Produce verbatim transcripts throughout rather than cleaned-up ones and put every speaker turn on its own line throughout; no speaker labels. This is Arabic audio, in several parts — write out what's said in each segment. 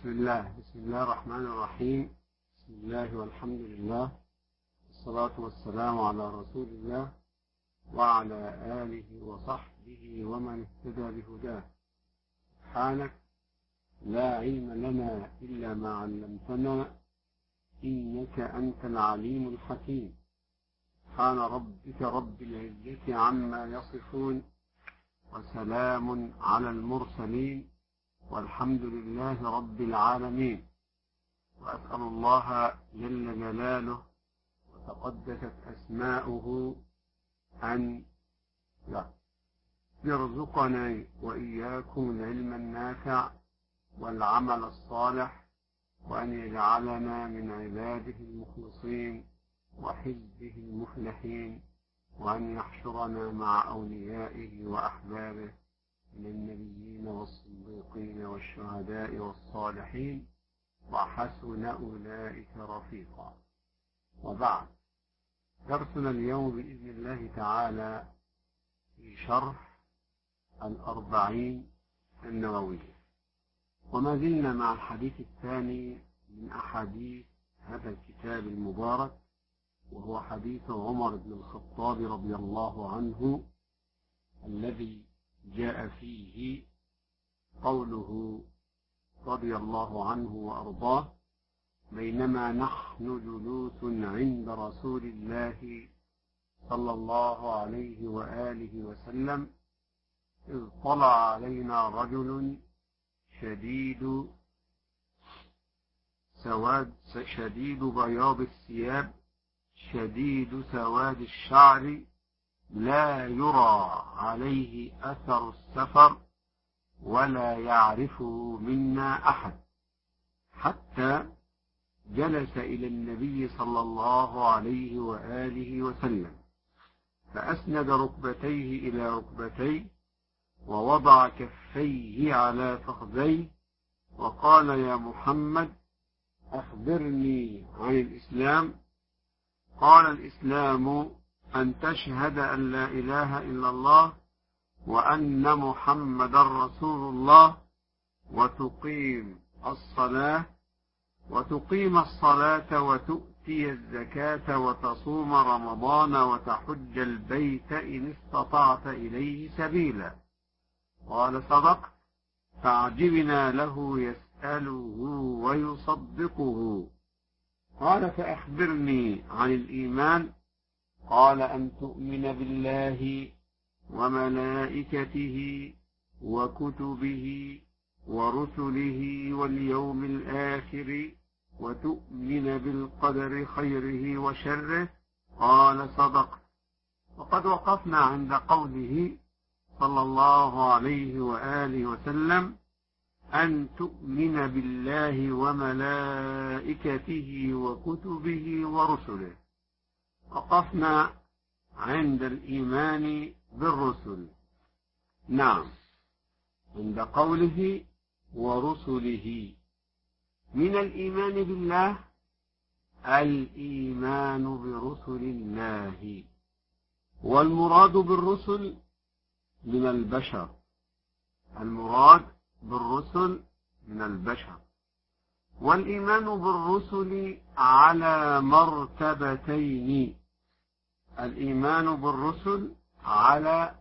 بسم الله بسم الله الرحمن الرحيم. بسم الله والحمد لله والصلاة والسلام على رسول الله وعلى آله وصحبه ومن اهتدى بهداه. سبحانك لا علم لنا إلا ما علمتنا إنك أنت العليم الحكيم. سبحان ربك رب العزة عما يصفون وسلام على المرسلين والحمد لله رب العالمين. وأسأل الله جل جلاله وتقدست أسماؤه أن يرزقنا وإياكم العلم النافع والعمل الصالح، وأن يجعلنا من عباده المخلصين وحزبه المفلحين، وأن يحشرنا مع أوليائه وأحبابه من النبيين والصديقين والشهداء والصالحين، وحسن أولئك رفيقا. وبعد، درسنا اليوم بإذن الله تعالى في شرح الأربعين النووية، وما زلنا مع الحديث الثاني من أحاديث هذا الكتاب المبارك، وهو حديث عمر بن الخطاب رضي الله عنه الذي جاء فيه قوله رضي الله عنه وأرضاه: بينما نحن جلوس عند رسول الله صلى الله عليه وآله وسلم إذ طلع علينا رجل شديد سواد شديد بياض الثياب شديد سواد الشعر، لا يرى عليه أثر السفر ولا يعرفه منا أحد، حتى جلس إلى النبي صلى الله عليه وآله وسلم فأسند ركبتيه إلى ركبتيه ووضع كفيه على فخذيه وقال: يا محمد أخبرني عن الإسلام. قال: الإسلام أن تشهد أن لا إله إلا الله وأن محمدا رسول الله، وتقيم الصلاة وتقيم الصلاة وتؤتي الزكاة وتصوم رمضان وتحج البيت إن استطعت إليه سبيلا. قال: صدقت. فعجبنا له يسأله ويصدقه. قال: فأخبرني عن الإيمان. قال: أن تؤمن بالله وملائكته وكتبه ورسله واليوم الآخر وتؤمن بالقدر خيره وشره. قال: صدقت. وقد وقفنا عند قوله صلى الله عليه وآله وسلم: أن تؤمن بالله وملائكته وكتبه ورسله. وقفنا عند الإيمان بالرسل. نعم، عند قوله ورسله. من الإيمان بالله الإيمان برسل الله، والمراد بالرسل من البشر المراد بالرسل من البشر والإيمان بالرسل على مرتبتين: الإيمان بالرسل على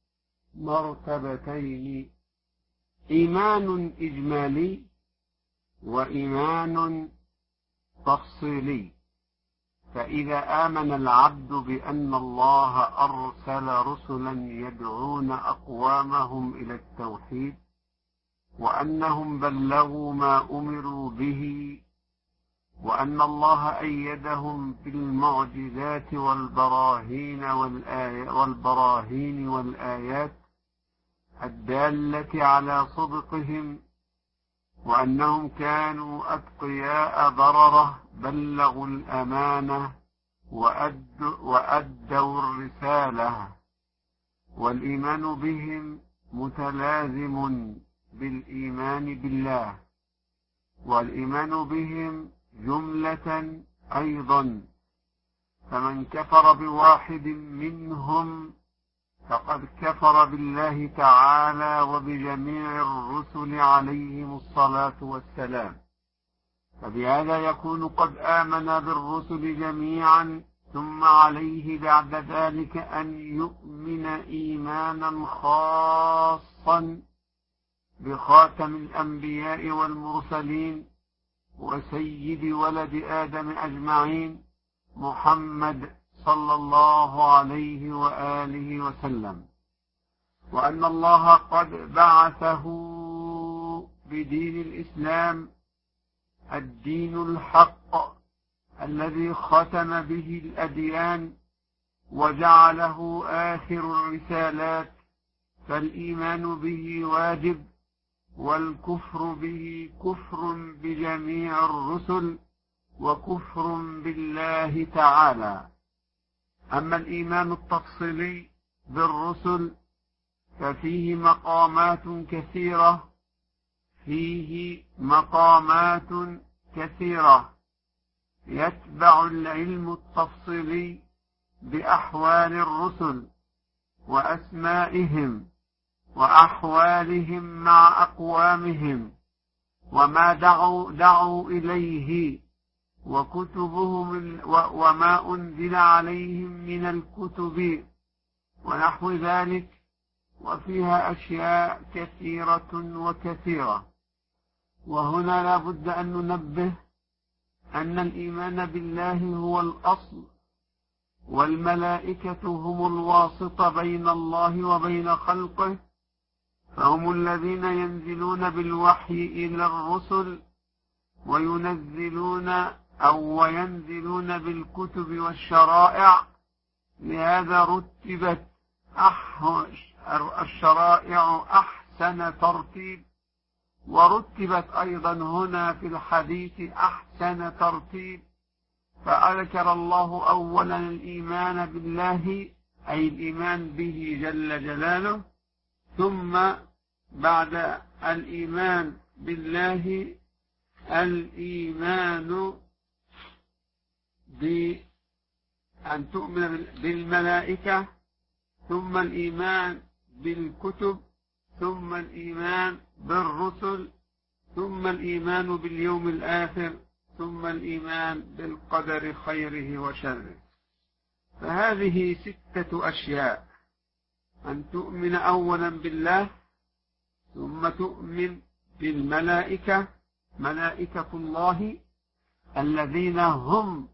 مرتبتين، إيمان إجمالي وإيمان تفصيلي. فإذا آمن العبد بأن الله أرسل رسلا يدعون أقوامهم إلى التوحيد، وأنهم بلغوا ما أمروا به، وأن الله أيدهم بالمعجزات والبراهين والبراهين والآيات الدالة على صدقهم، وأنهم كانوا أتقياء بررة بلغوا الأمانة وأدوا الرسالة، والإيمان بهم متلازم بالإيمان بالله، والإيمان بهم جملة أيضا. فمن كفر بواحد منهم فقد كفر بالله تعالى وبجميع الرسل عليهم الصلاة والسلام، فبهذا يكون قد آمن بالرسل جميعا، ثم عليه بعد ذلك أن يؤمن إيمانا خاصا بخاتم الأنبياء والمرسلين وسيد ولد آدم أجمعين محمد صلى الله عليه وآله وسلم، وأن الله قد بعثه بدين الإسلام الدين الحق الذي ختم به الأديان وجعله آخر الرسالات، فالإيمان به واجب، والكفر به كفر بجميع الرسل وكفر بالله تعالى. أما الإيمان التفصيلي بالرسل ففيه مقامات كثيرة فيه مقامات كثيرة يتبع العلم التفصيلي بأحوال الرسل وأسمائهم وأحوالهم مع أقوامهم وما دعوا, دعوا إليه وكتبهم وما أنزل عليهم من الكتب ونحو ذلك، وفيها أشياء كثيرة وكثيرة. وهنا لا بد أن ننبه أن الإيمان بالله هو الأصل، والملائكة هم الواسطة بين الله وبين خلقه، فهم الذين ينزلون بالوحي إلى الرسل وينزلون أو وينزلون بالكتب والشرائع. لهذا رتبت الشرائع أحسن ترتيب، ورتبت أيضا هنا في الحديث أحسن ترتيب، فذكر الله أولا الإيمان بالله أي الإيمان به جل جلاله، ثم بعد الإيمان بالله الإيمان بأن تؤمن بالملائكة، ثم الإيمان بالكتب، ثم الإيمان بالرسل، ثم الإيمان باليوم الآخر، ثم الإيمان بالقدر خيره وشره. فهذه ستة أشياء: أن تؤمن أولا بالله، ثم تؤمن بالملائكة، ملائكة الله الذين هم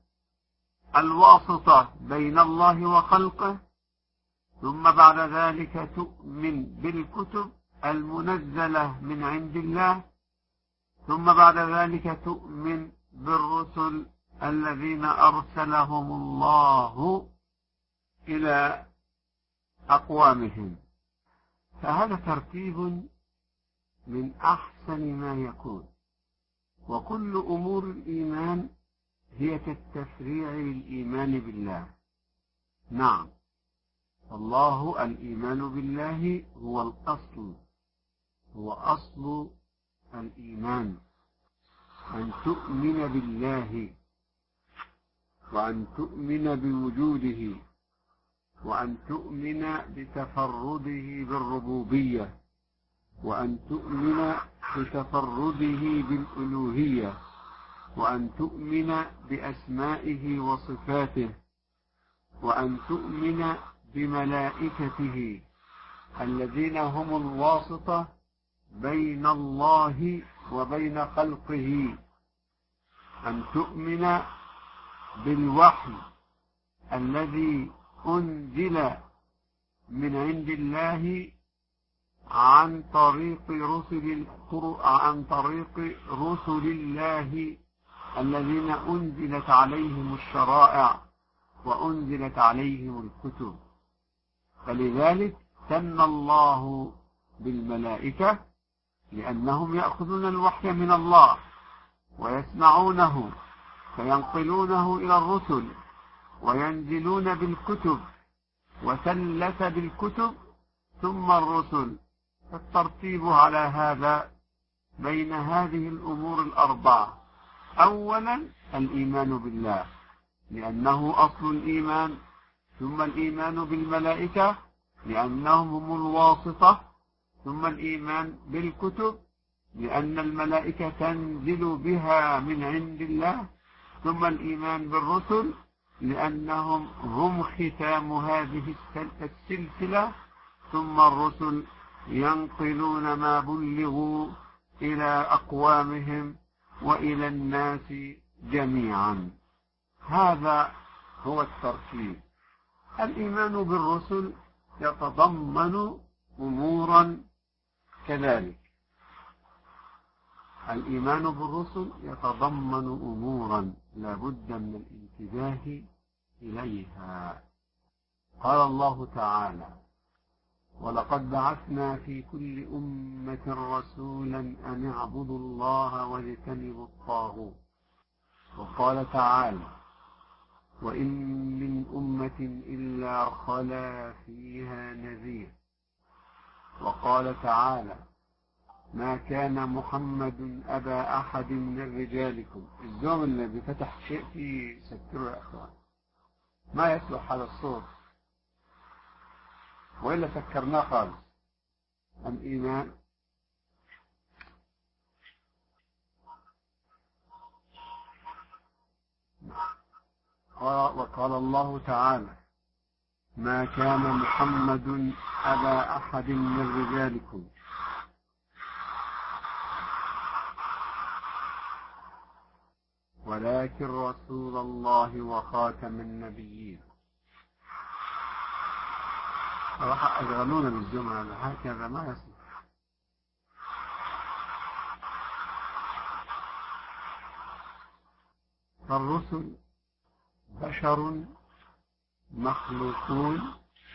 الواسطة بين الله وخلقه، ثم بعد ذلك تؤمن بالكتب المنزلة من عند الله، ثم بعد ذلك تؤمن بالرسل الذين أرسلهم الله إلى أقوامهم. فهذا ترتيب من أحسن ما يكون، وكل أمور الإيمان هي كالتفريع للإيمان بالله. نعم، الله الإيمان بالله هو الأصل، هو أصل الإيمان، أن تؤمن بالله، وأن تؤمن بوجوده، وأن تؤمن بتفرده بالربوبية، وأن تؤمن بتفرده بالألوهية، وأن تؤمن بأسمائه وصفاته، وأن تؤمن بملائكته الذين هم الواسطة بين الله وبين خلقه، أن تؤمن بالوحي الذي أنزل من عند الله عن طريق رسل عن طريق رسل الله الذين أنزلت عليهم الشرائع وأنزلت عليهم الكتب. فلذلك سمى الله بالملائكة لأنهم يأخذون الوحي من الله ويسمعونه فينقلونه إلى الرسل، وينزلون بالكتب وثلث بالكتب ثم الرسل. فالترتيب على هذا بين هذه الأمور الأربعة: أولا الإيمان بالله لأنه أصل الإيمان، ثم الإيمان بالملائكة لأنهم هم الواسطة، ثم الإيمان بالكتب لأن الملائكة تنزل بها من عند الله، ثم الإيمان بالرسل لأنهم هم ختام هذه السلسلة، ثم الرسل ينقلون ما بلغوا إلى أقوامهم وإلى الناس جميعا. هذا هو الترتيب. الإيمان بالرسل يتضمن أمورا كذلك. الإيمان بالرسل يتضمن أمورا لا بد من الانتباه إليها. قال الله تعالى: ولقد بعثنا في كل أمة رسولا أن اعبدوا الله واجتنبوا الطاغوت. وقال تعالى: وإن من أمة إلا خلا فيها نذير. وقال تعالى: ما كان محمد أبا أحد من رجالكم. الزوم اللي بفتح شيء فيه سكروا يا أخوان، ما يصلح هذا الصوت وإلا سكرناه خالص. الإيمان وقال الله تعالى: ما كان محمد أبا أحد من رجالكم ولكن رسول الله وخاتم النبيين. راح أشغلونا بالجمعة هكذا ما يصلح. فالرسل بشر مخلوقون.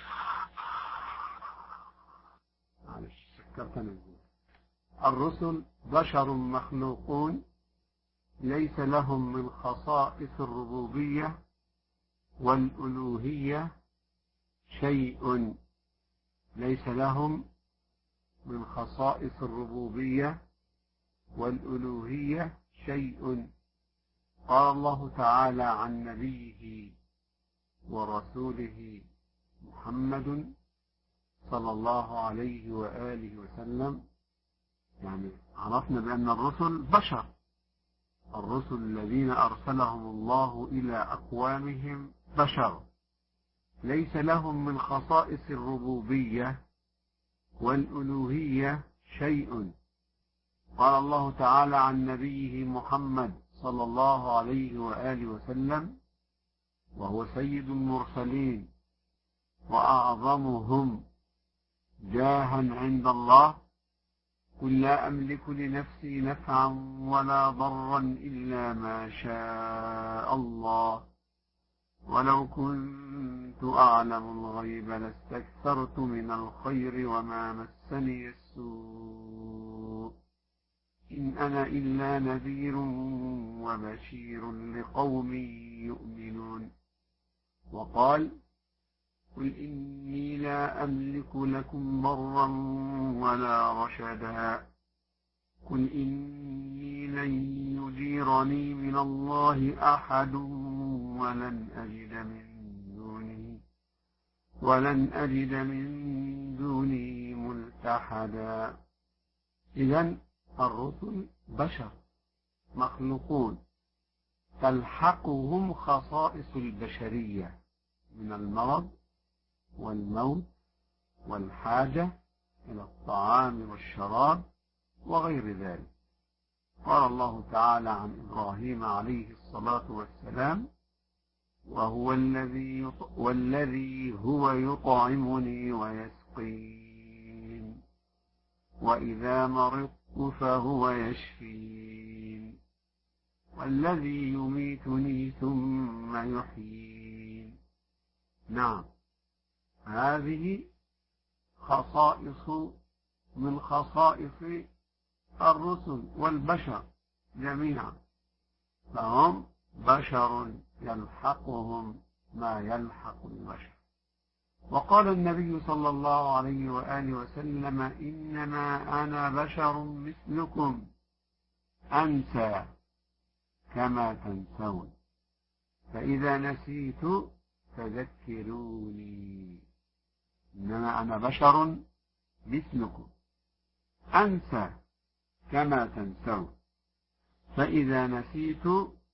معلش سكرتنا. الرسل بشر مخلوقون ليس لهم من خصائص الربوبية والألوهية شيء. ليس لهم من خصائص الربوبية والألوهية شيء. قال الله تعالى عن نبيه ورسوله محمد صلى الله عليه وآله وسلم، يعني عرفنا بأن الرسل بشر. الرسل الذين أرسلهم الله إلى أقوامهم بشر ليس لهم من خصائص الربوبية والألوهية شيء. قال الله تعالى عن نبيه محمد صلى الله عليه وآله وسلم: وهو سيد المرسلين وأعظمهم جاها عند الله: قل لا أملك لنفسي نفعا ولا ضرا إلا ما شاء الله ولو كنت أعلم الغيب لاستكثرت من الخير وما مسني السوء إن أنا إلا نذير وبشير لقوم يؤمنون. وقال: قل إني لا أملك لكم ضرا ولا رشدا قل إني لن يجيرني من الله أحد ولن أجد من دونه ولن أجد من دونه ملتحدا. إذن الرسل بشر مخلوقون تلحقهم خصائص البشرية من المرض والموت والحاجة إلى الطعام والشراب وغير ذلك. قال الله تعالى عن إبراهيم عليه الصلاة والسلام: وهو الذي والذي هو يطعمني ويسقين وإذا مرضت فهو يشفين والذي يميتني ثم يحيين. نعم، هذه خصائص من خصائص الرسل والبشر جميعا، فهم بشر يلحقهم ما يلحق البشر. وقال النبي صلى الله عليه وآله وسلم: إنما أنا بشر مثلكم أنسى كما تنسون فإذا نسيت فذكروني. إنما أنا بشر مثلكم أنسى كما تنسون، فإذا نسيت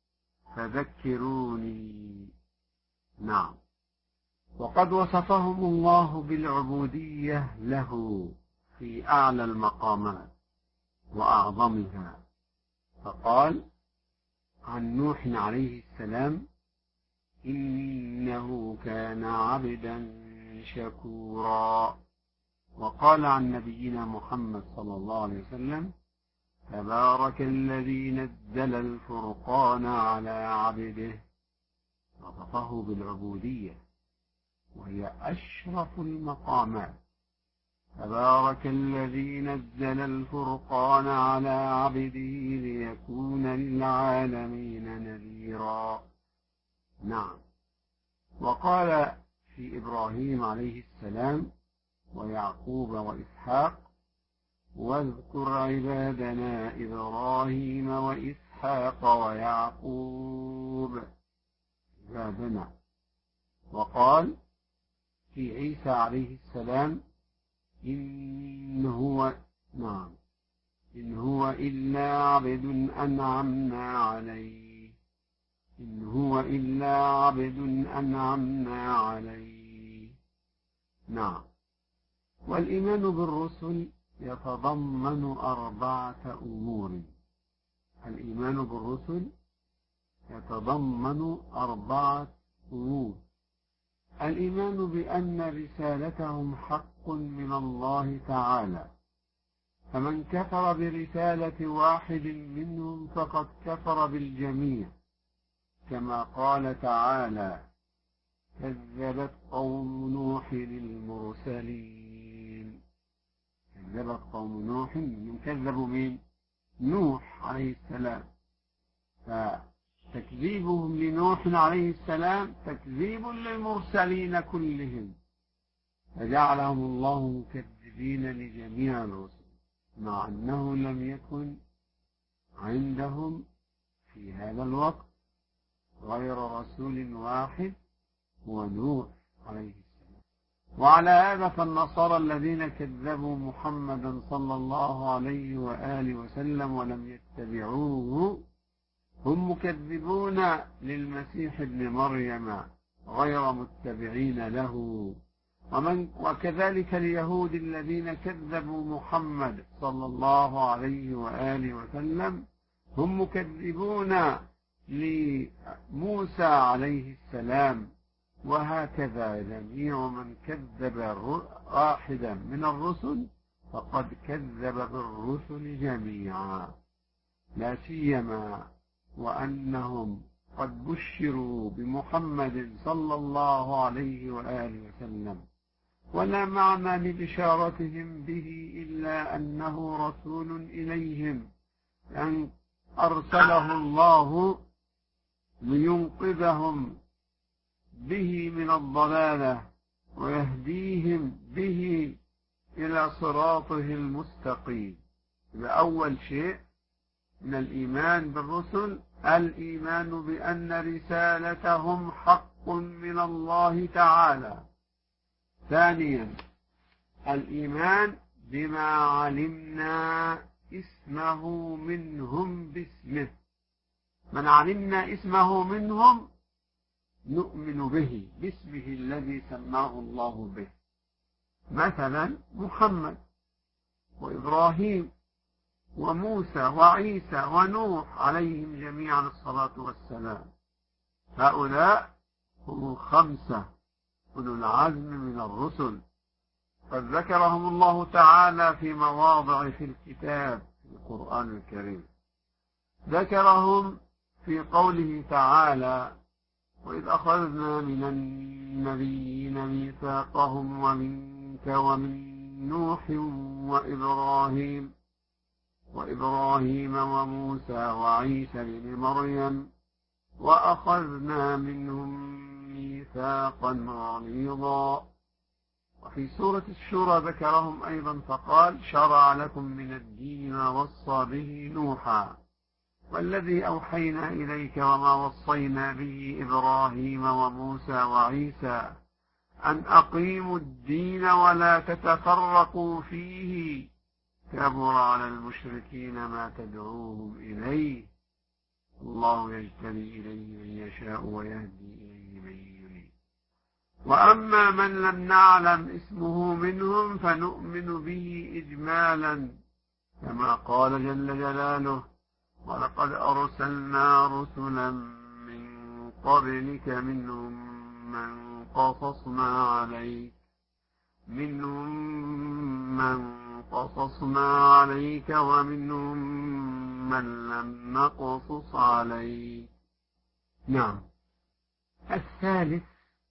فذكروني. نعم. وقد وصفهم الله بالعبودية له في أعلى المقامات وأعظمها، فقال عن نوح عليه السلام: إنه كان عبدا شكورا. وقال عن نبينا محمد صلى الله عليه وسلم: تبارك الذي نزل الفرقان على عبده. وصفه بالعبودية وهي أشرف المقامات. تبارك الذي نزل الفرقان على عبده ليكون للعالمين نذيرا. نعم. وقال في إبراهيم عليه السلام ويعقوب وإسحاق: واذكر عبادنا إبراهيم وإسحاق ويعقوب عبادنا. وقال في عيسى عليه السلام: إن هو نعم إن هو إلا عبد أنعمنا عليه إن هو إلا عبد أنعمنا عليه. نعم. والإيمان بالرسل يتضمن أربعة أمور. الإيمان بالرسل يتضمن أربعة أمور: الإيمان بأن رسالتهم حق من الله تعالى، فمن كفر برسالة واحد منهم فقد كفر بالجميع، كما قال تعالى: كذبت قوم نوح المرسلين. كذبت قوم نوح، من كذبوا مين؟ نوح عليه السلام. فتكذيبهم لنوح عليه السلام تكذيب للمرسلين كلهم، فجعلهم الله مكذبين لجميع الرسل، مع أنه لم يكن عندهم في هذا الوقت غير رسول واحد هو نوح عليه السلام. وعلى هذا فالنصارى الذين كذبوا محمدا صلى الله عليه وآله وسلم ولم يتبعوه هم مكذبون للمسيح ابن مريم غير متبعين له. ومن وكذلك اليهود الذين كذبوا محمد صلى الله عليه وآله وسلم هم مكذبون لموسى عليه السلام. وهكذا جميع من كذب واحدا من الرسل فقد كذب بالرسل جميعا، لا سيما وأنهم قد بشروا بمحمد صلى الله عليه وآله وسلم، ولا معنى لبشارتهم به إلا أنه رسول إليهم أن أرسله الله لينقذهم به من الضلالة ويهديهم به إلى صراطه المستقيم. فأول شيء من الإيمان بالرسل الإيمان بأن رسالتهم حق من الله تعالى. ثانيا الإيمان بما علمنا اسمه منهم باسمه، من علمنا اسمه منهم نؤمن به باسمه الذي سماه الله به، مثلا محمد وإبراهيم وموسى وعيسى ونوح عليهم جميعا الصلاة والسلام. هؤلاء هم الخمسة أولو العزم من الرسل، قد ذكرهم الله تعالى في مواضع في الكتاب في القرآن الكريم. ذكرهم في قوله تعالى: وإذ أخذنا من النبيين ميثاقهم ومنك ومن نوح وإبراهيم وإبراهيم وموسى وعيسى بن مريم وأخذنا منهم ميثاقا غليظا. وفي سورة الشورى ذكرهم أيضا فقال: شرع لكم من الدين ما وصى به نوحا والذي أوحينا إليك وما وصينا به إبراهيم وموسى وعيسى أن أقيموا الدين ولا تتفرقوا فيه، كبر على المشركين ما تدعوهم إليه، الله يجتبي إليه من يشاء ويهدي إليه من يريد. وأما من لم نعلم اسمه منهم فنؤمن به إجمالا، كما قال جل جلاله: ولقد أرسلنا رسلا من قبلك منهم من قصصنا عليك منهم من قصصنا عليك ومنهم من لم نقصص عليك. نعم. الثالث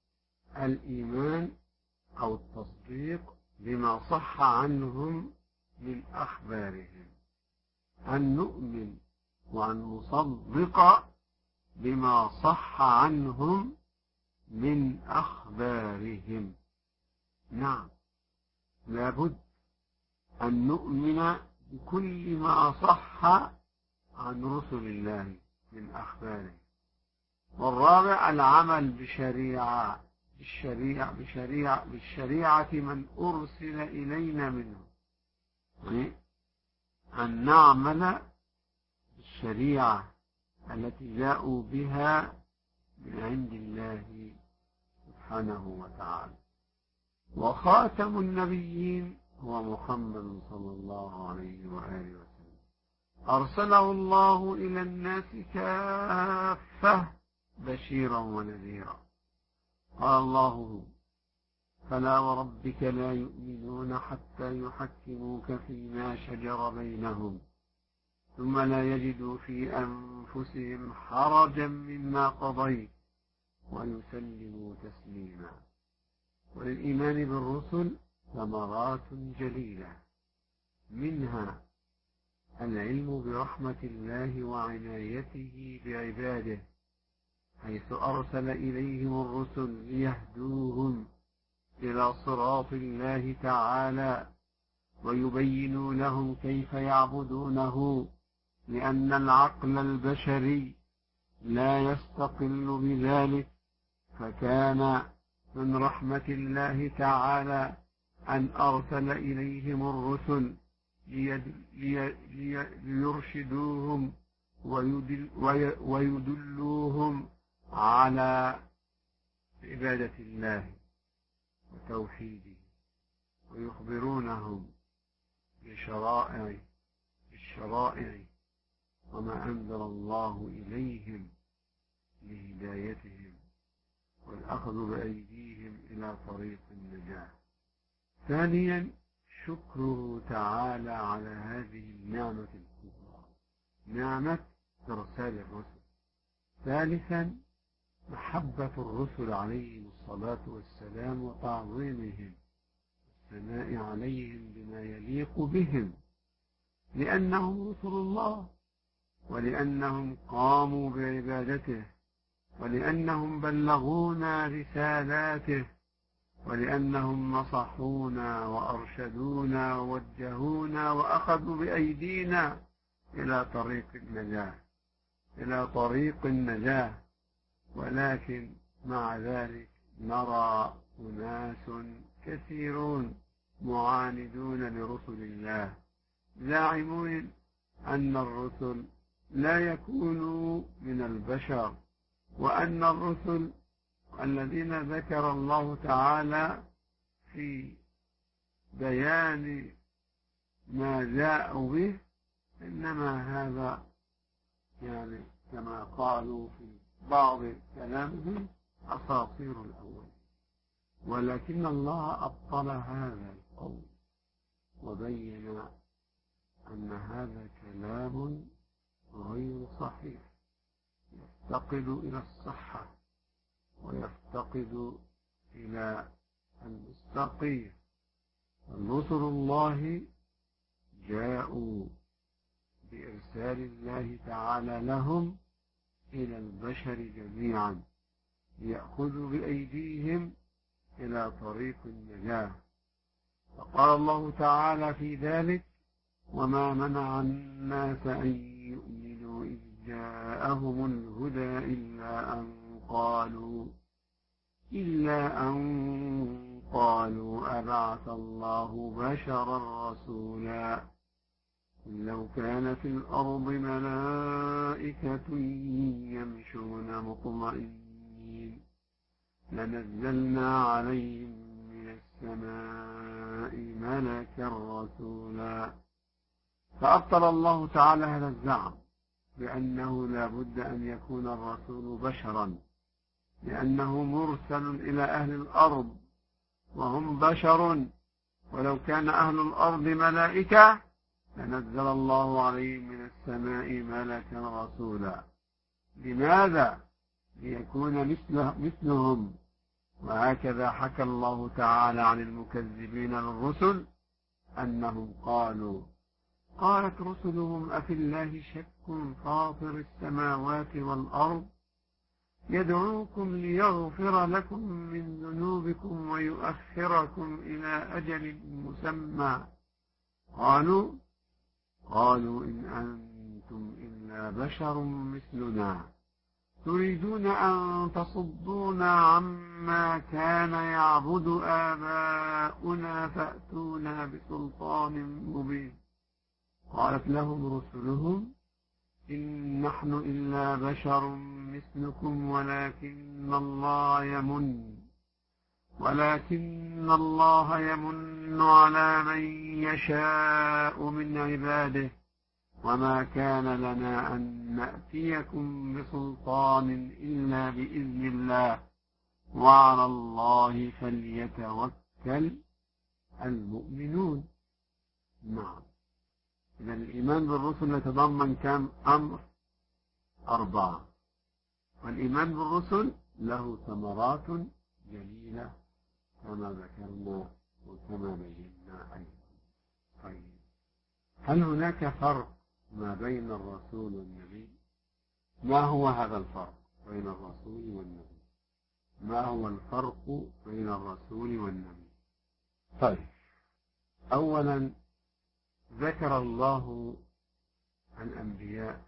الإيمان أو التصديق بما صح عنهم من أخبارهم، أن نؤمن وأن نصدق بما صح عنهم من أخبارهم. نعم، لابد أن نؤمن بكل ما صح عن رسل الله من أخباره. والرابع العمل بشريعة بالشريعة بشريعة بالشريعة من أرسل إلينا منه، يعني أن نعمل بالشريعة التي جاءوا بها من عند الله سبحانه وتعالى. وخاتم النبيين هو محمد صلى الله عليه وآله وسلم، أرسله الله إلى الناس كافة بشيرا ونذيرا. قال الله: فلا وربك لا يؤمنون حتى يحكموك فيما شجر بينهم ثم لا يجدوا في أنفسهم حرجا مما قضيت ويسلموا تسليما. وللإيمان بالرسل ثمرات جليلة، منها العلم برحمة الله وعنايته بعباده، حيث أرسل إليهم الرسل ليهدوهم إلى صراط الله تعالى ويبينوا لهم كيف يعبدونه، لأن العقل البشري لا يستقل بذلك. فكان من رحمة الله تعالى أن أرسل إليهم الرسل ليرشدوهم ويدل ويدلوهم على عبادة الله وتوحيده، ويخبرونهم بشرائع بالشرائع وما أنزل الله إليهم لهدايتهم والأخذ بأيديهم إلى طريق النجاة. ثانيا شكره تعالى على هذه النعمة الكبرى، نعمة إرسال الرسل. ثالثا محبة الرسل عليهم الصلاة والسلام وتعظيمهم والثناء عليهم بما يليق بهم، لأنهم رسل الله، ولأنهم قاموا بعبادته، ولأنهم بلغونا رسالاته، ولأنهم نصحونا وأرشدونا ووجهونا وأخذوا بأيدينا إلى طريق النجاة إلى طريق النجاة. ولكن مع ذلك نرى أناس كثيرون معاندون لرسل الله، زاعمون أن الرسل لا يكونوا من البشر، وأن الرسل الذين ذكر الله تعالى في بيان ما جاءوا به إنما هذا يعني كما قالوا في بعض كلامهم أساطير الأول. ولكن الله أبطل هذا القول وبين أن هذا كلام غير صحيح، يفتقد إلى الصحة ويفتقد إلى المستقيم. رسل الله جاءوا بإرسال الله تعالى لهم إلى البشر جميعا ليأخذوا بأيديهم إلى طريق النجاة. فقال الله تعالى في ذلك: وما منع الناس أن يؤمنوا إذ جاءهم الهدى إلا أن قالوا إلا أن قالوا أبعث الله بشرا رسولا لو كان في الأرض ملائكة يمشون مطمئنين لنزلنا عليهم من السماء ملكا رسولا. فأبطل الله تعالى هذا الزعم بأنه لا بد أن يكون الرسول بشرا، لأنه مرسل إلى أهل الأرض وهم بشر، ولو كان أهل الأرض ملائكة لنزل الله عليهم من السماء ملكا رسولا. لماذا؟ ليكون مثله مثلهم. وهكذا حكى الله تعالى عن المكذبين للرسل أنهم قالوا قالت رسلهم أفي الله شك فاطر السماوات والأرض يدعوكم ليغفر لكم من ذنوبكم ويؤخركم إلى أجل مسمى قالوا قالوا إن أنتم إلا بشر مثلنا تريدون أن تصدونا عما كان يعبد آباؤنا فأتونا بسلطان مبين. قالت لهم رسلهم إن نحن إلا بشر مثلكم ولكن الله يمن ولكن الله يمن على من يشاء من عباده وما كان لنا أن نأتيكم بسلطان إلا بإذن الله وعلى الله فليتوكل المؤمنون. نعم، إذا الإيمان بالرسل يتضمن كم أمر؟ أربعة. والإيمان بالرسل له ثمرات جليلة كما ذكرنا وكما بينا أيضا. طيب، هل هناك فرق ما بين الرسول والنبي؟ ما هو هذا الفرق بين الرسول والنبي؟ ما هو الفرق بين الرسول والنبي؟ طيب، أولا ذكر الله الأنبياء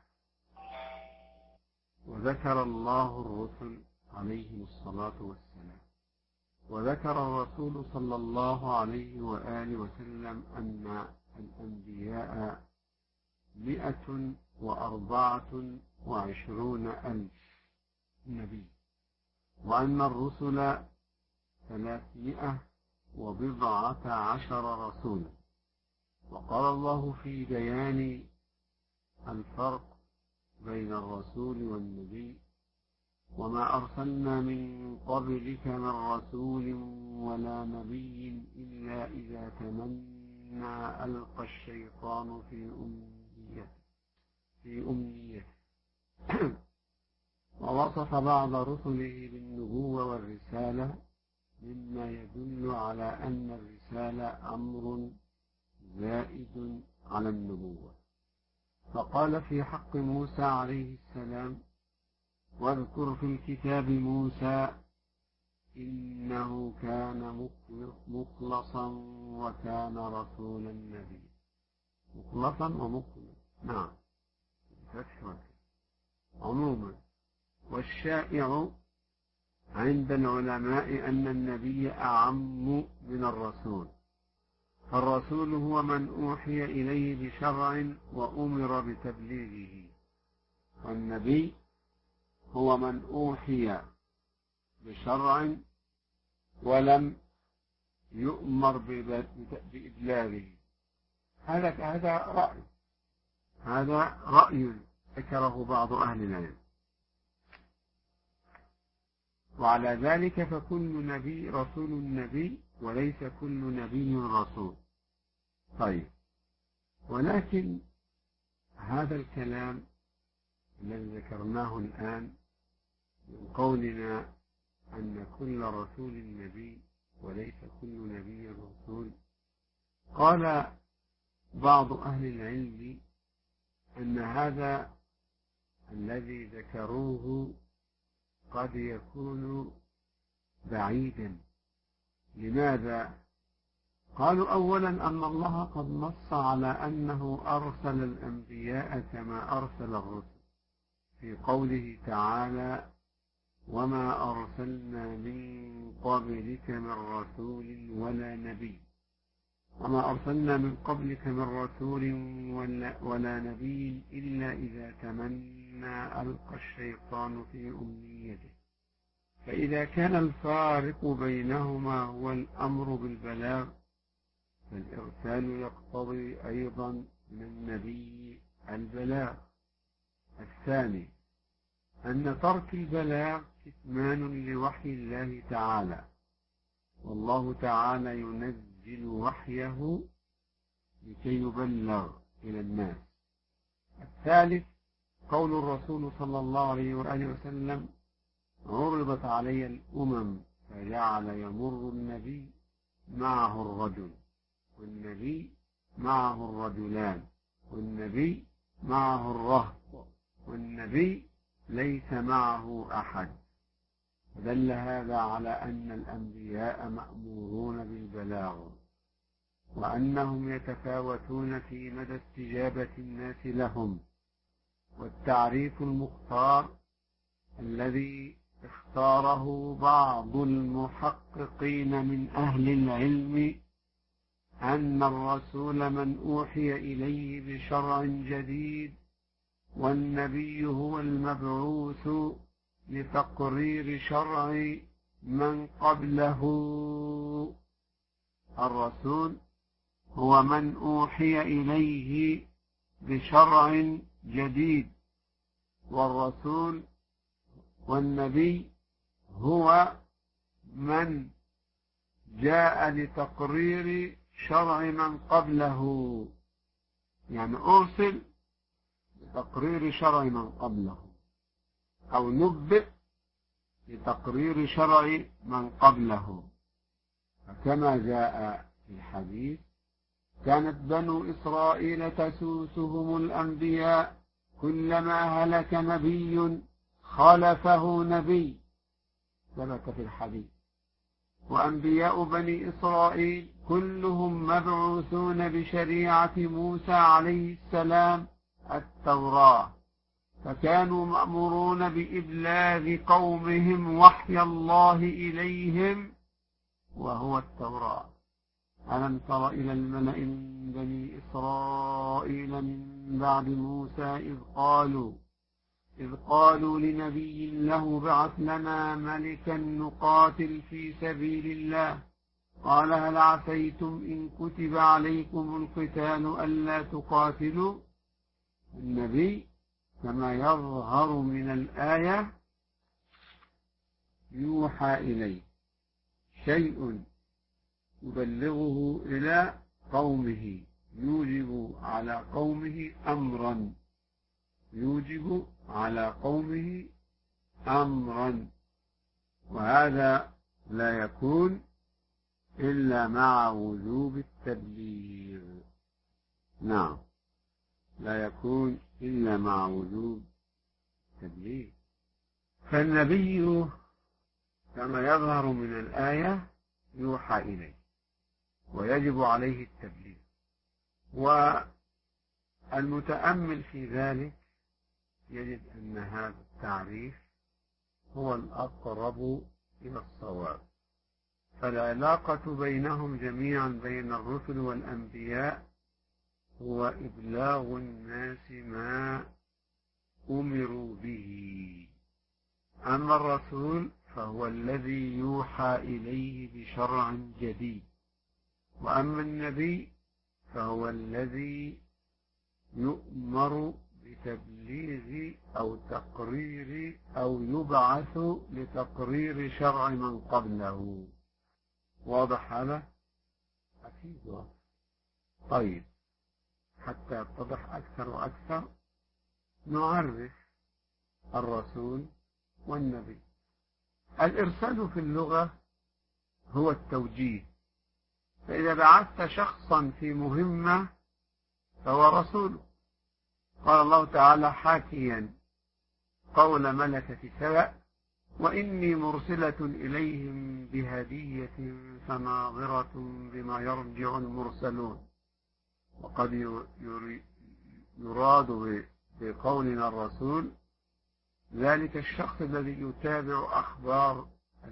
وذكر الله الرسل عليهم الصلاة والسلام، وذكر الرسول صلى الله عليه وآله وسلم أن الأنبياء مئة وأربعة وعشرون ألف نبي، وأن الرسل ثلاثمائة وبضعة عشر رسولا. وقال الله في بيان الفرق بين الرسول والنبي وما أرسلنا من قبلك من رسول ولا نبي إلا إذا تمنى ألقى الشيطان في أمنيته في أمنيته ووصف بعض رسله بالنبوة والرسالة مما يدل على أن الرسالة أمر زائد على النبوة. فقال في حق موسى عليه السلام واذكر في الكتاب موسى إنه كان مخلصا وكان رسولا نبيا. مخلصا ومخلص، نعم، عموما. والشائع عند العلماء أن النبي أعم من الرسول، فالرسول هو من أوحي إليه بشرع وأمر بتبليغه، والنبي هو من أوحي بشرع ولم يؤمر بإبلاغه. هذا هذا رأي هذا رأي ذكره بعض أهل العلم. وعلى ذلك فكل نبي رسول نبي وليس كل نبي رسول. طيب، ولكن هذا الكلام الذي ذكرناه الآن من قولنا أن كل رسول نبي وليس كل نبي رسول، قال بعض أهل العلم أن هذا الذي ذكروه قد يكون بعيدا. لماذا؟ قالوا أولا أن الله قد نص على أنه أرسل الأنبياء كما أرسل الرسل في قوله تعالى وما أرسلنا من قبلك من رسول ولا نبي وما أرسلنا من قبلك من رسول ولا, ولا نبي إلا إذا تمنى ألقى الشيطان في أمنيته. فإذا كان الفارق بينهما هو الأمر بالبلاغ فالإرسال يقتضي أيضا من النبي البلاغ. الثاني أن ترك البلاغ كتمان لوحي الله تعالى، والله تعالى ينزل وحيه لكي يبلغ إلى الناس. الثالث قول الرسول صلى الله عليه وآله وسلم: عرضت علي الأمم فجعل يمر النبي معه الرجل، والنبي معه الرجلان، والنبي معه الرهط، والنبي ليس معه أحد. فدل هذا على أن الأنبياء مأمورون بالبلاغ، وأنهم يتفاوتون في مدى استجابة الناس لهم. والتعريف المختار الذي اختاره بعض المحققين من أهل العلم أن الرسول من أوحي إليه بشرع جديد، والنبي هو المبعوث لتقرير شرع من قبله. الرسول هو من أوحي إليه بشرع جديد، والرسول والنبي هو من جاء لتقرير شرع من قبله، يعني أرسل لتقرير شرع من قبله، أو نبئ لتقرير شرع من قبله. فكما جاء في الحديث: كانت بنو إسرائيل تسوسهم الأنبياء، كلما هلك نبي خلفه نبي، ثبت في الحديث. وأنبياء بني إسرائيل كلهم مبعوثون بشريعة موسى عليه السلام التوراة، فكانوا مأمورون بإبلاغ قومهم وحي الله إليهم وهو التوراة. ألم تر إلى الملأ من بني إسرائيل من بعد موسى إذ قالوا إذ قالوا لنبي له ابعث لنا ملكا نقاتل في سبيل الله، قال هل عسيتم إن كتب عليكم القتال ألا تقاتلوا. النبي كما يظهر من الآية يوحى إليه شيء يبلغه إلى قومه، يوجب على قومه أمرا يوجب على قومه أمرا وهذا لا يكون إلا مع وجوب التبليغ. نعم، لا يكون إلا مع وجوب التبليغ. فالنبي كما يظهر من الآية يوحى إليه ويجب عليه التبليغ. والمتأمل في ذلك يجد أن هذا التعريف هو الأقرب إلى الصواب. فالعلاقة بينهم جميعا بين الرسل والأنبياء هو إبلاغ الناس ما أمروا به. أما الرسول فهو الذي يوحى إليه بشرع جديد، وأما النبي فهو الذي يؤمر بتبليغ أو تقرير أو يبعث لتقرير شرع من قبله. واضح هذا؟ أكيد واضح. طيب، حتى يتضح أكثر وأكثر نعرف الرسول والنبي. الإرسال في اللغة هو التوجيه، فإذا بعثت شخصا في مهمة فهو رسول. قال الله تعالى حاكيا قول ملكة سبأ: وإني مرسلة إليهم بهدية فناظرة بما يرجع المرسلون. وقد يراد بقولنا الرسول ذلك الشخص الذي يتابع أخبار